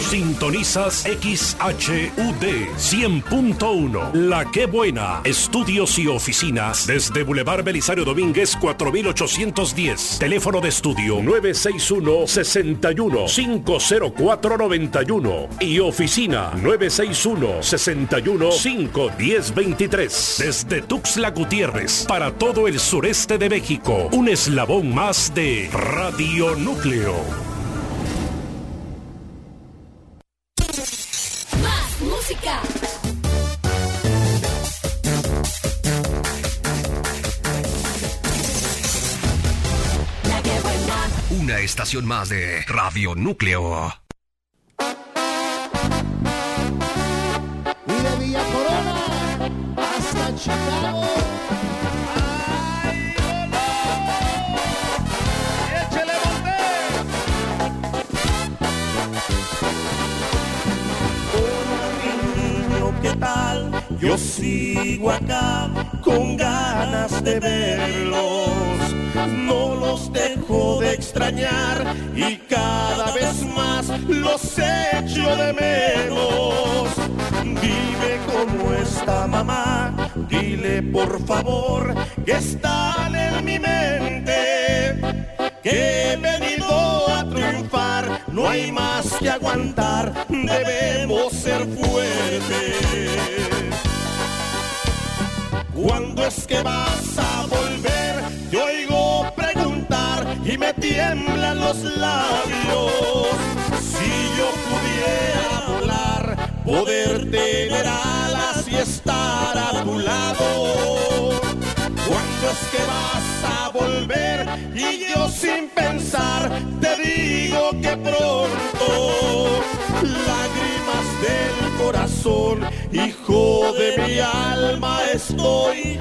Sintonizas XHUD 100.1. La Qué Buena. Estudios y oficinas desde Boulevard Belisario Domínguez 4810. Teléfono de estudio 961-61-50491 y oficina 961-61-51023. Desde Tuxtla Gutiérrez para todo el sureste de México. Un eslabón más de Radio Núcleo. Más música. La Qué Buena. Una estación más de Radio Núcleo. Y de Villa Corona hasta Chicago. ¿Qué tal? Yo sigo acá con ganas de verlos. No los dejo de extrañar y cada vez más los echo de menos. Dime cómo está mamá, dile por favor que están en mi mente, que he venido a triunfar, no hay más que aguantar, debemos ser fuertes. ¿Cuándo es que vas a volver? Te oigo preguntar y me tiemblan los labios. Si yo pudiera volar, poder tener alas y estar a tu lado. ¿Cuándo es que vas a volver? Y yo sin pensar te digo que pronto. Lágrimas del corazón, hijo de mi alma, estoy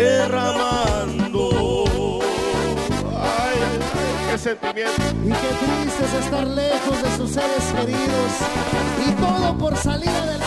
derramando. Ay, qué sentimiento. Y qué triste es estar lejos de sus seres queridos. Y todo por salir adelante.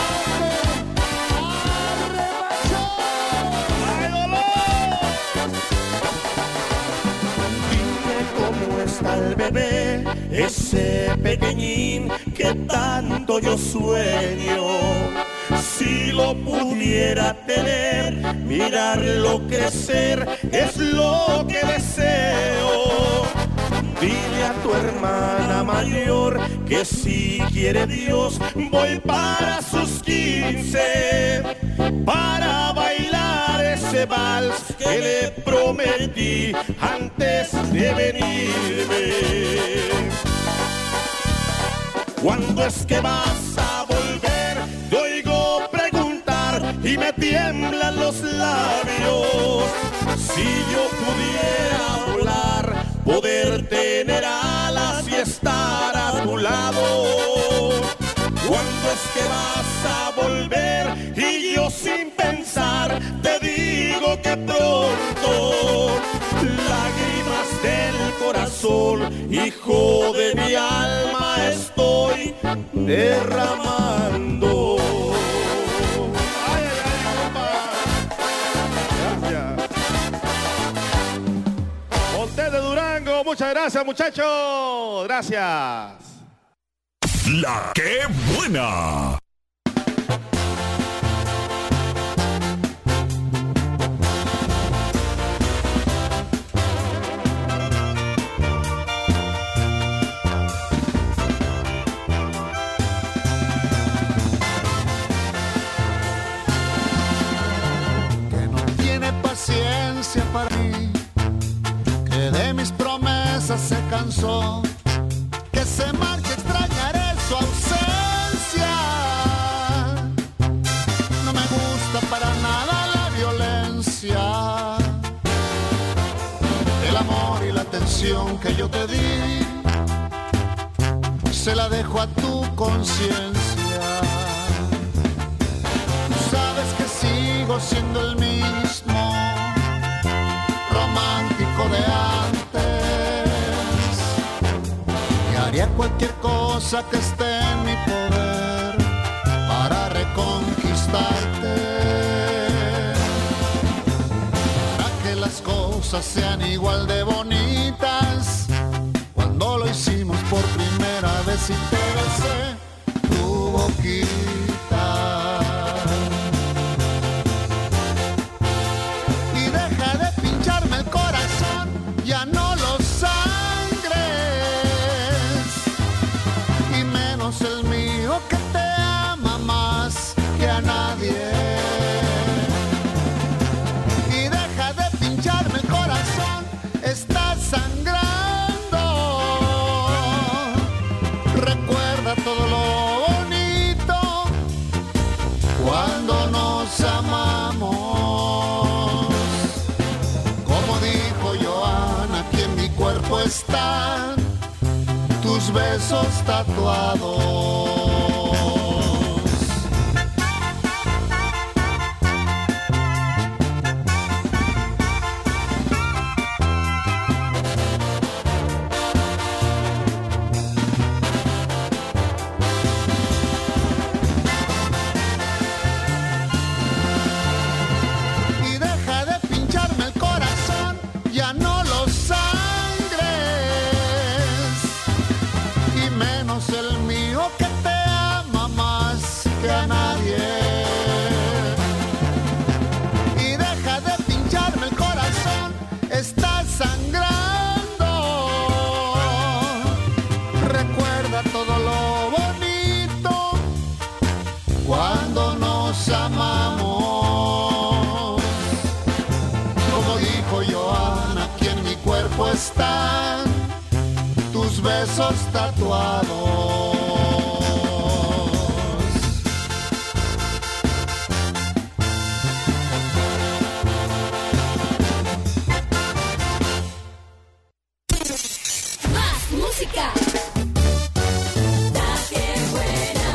Está el bebé, ese pequeñín que tanto yo sueño. Si lo pudiera tener, mirarlo crecer, es lo que deseo. Dile a tu hermana mayor que si quiere Dios, voy para sus 15, para bailar ese vals que le prometí antes de venirme. ¿Cuándo es que vas a volver? Te oigo preguntar y me tiemblan los labios. Si yo pudiera volar, poder tener alas y estar a tu lado. ¿Cuándo es que vas a volver? Y yo sin pensar te digo que pronto. Lágrimas del corazón, hijo de mi alma, estoy derramando. Ay, ay, ay, compa. Gracias. Montes de Durango, muchas gracias, muchachos. Gracias. La Qué Buena. Paciencia para mí, que de mis promesas se cansó, que se marche, extrañaré su ausencia. No me gusta para nada la violencia, el amor y la atención que yo te di, se la dejo a tu conciencia. Tú sabes que sigo siendo el mismo romántico de antes, y haría cualquier cosa que esté en mi poder para reconquistarte, para que las cosas sean igual de bonitas. Cuando lo hicimos por primera vez y te besé, están tus besos tatuados. Están tus besos tatuados. Más música. La que buena.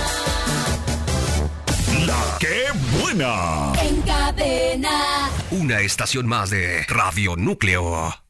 La que buena. En cadena. Una estación más de Radio Núcleo.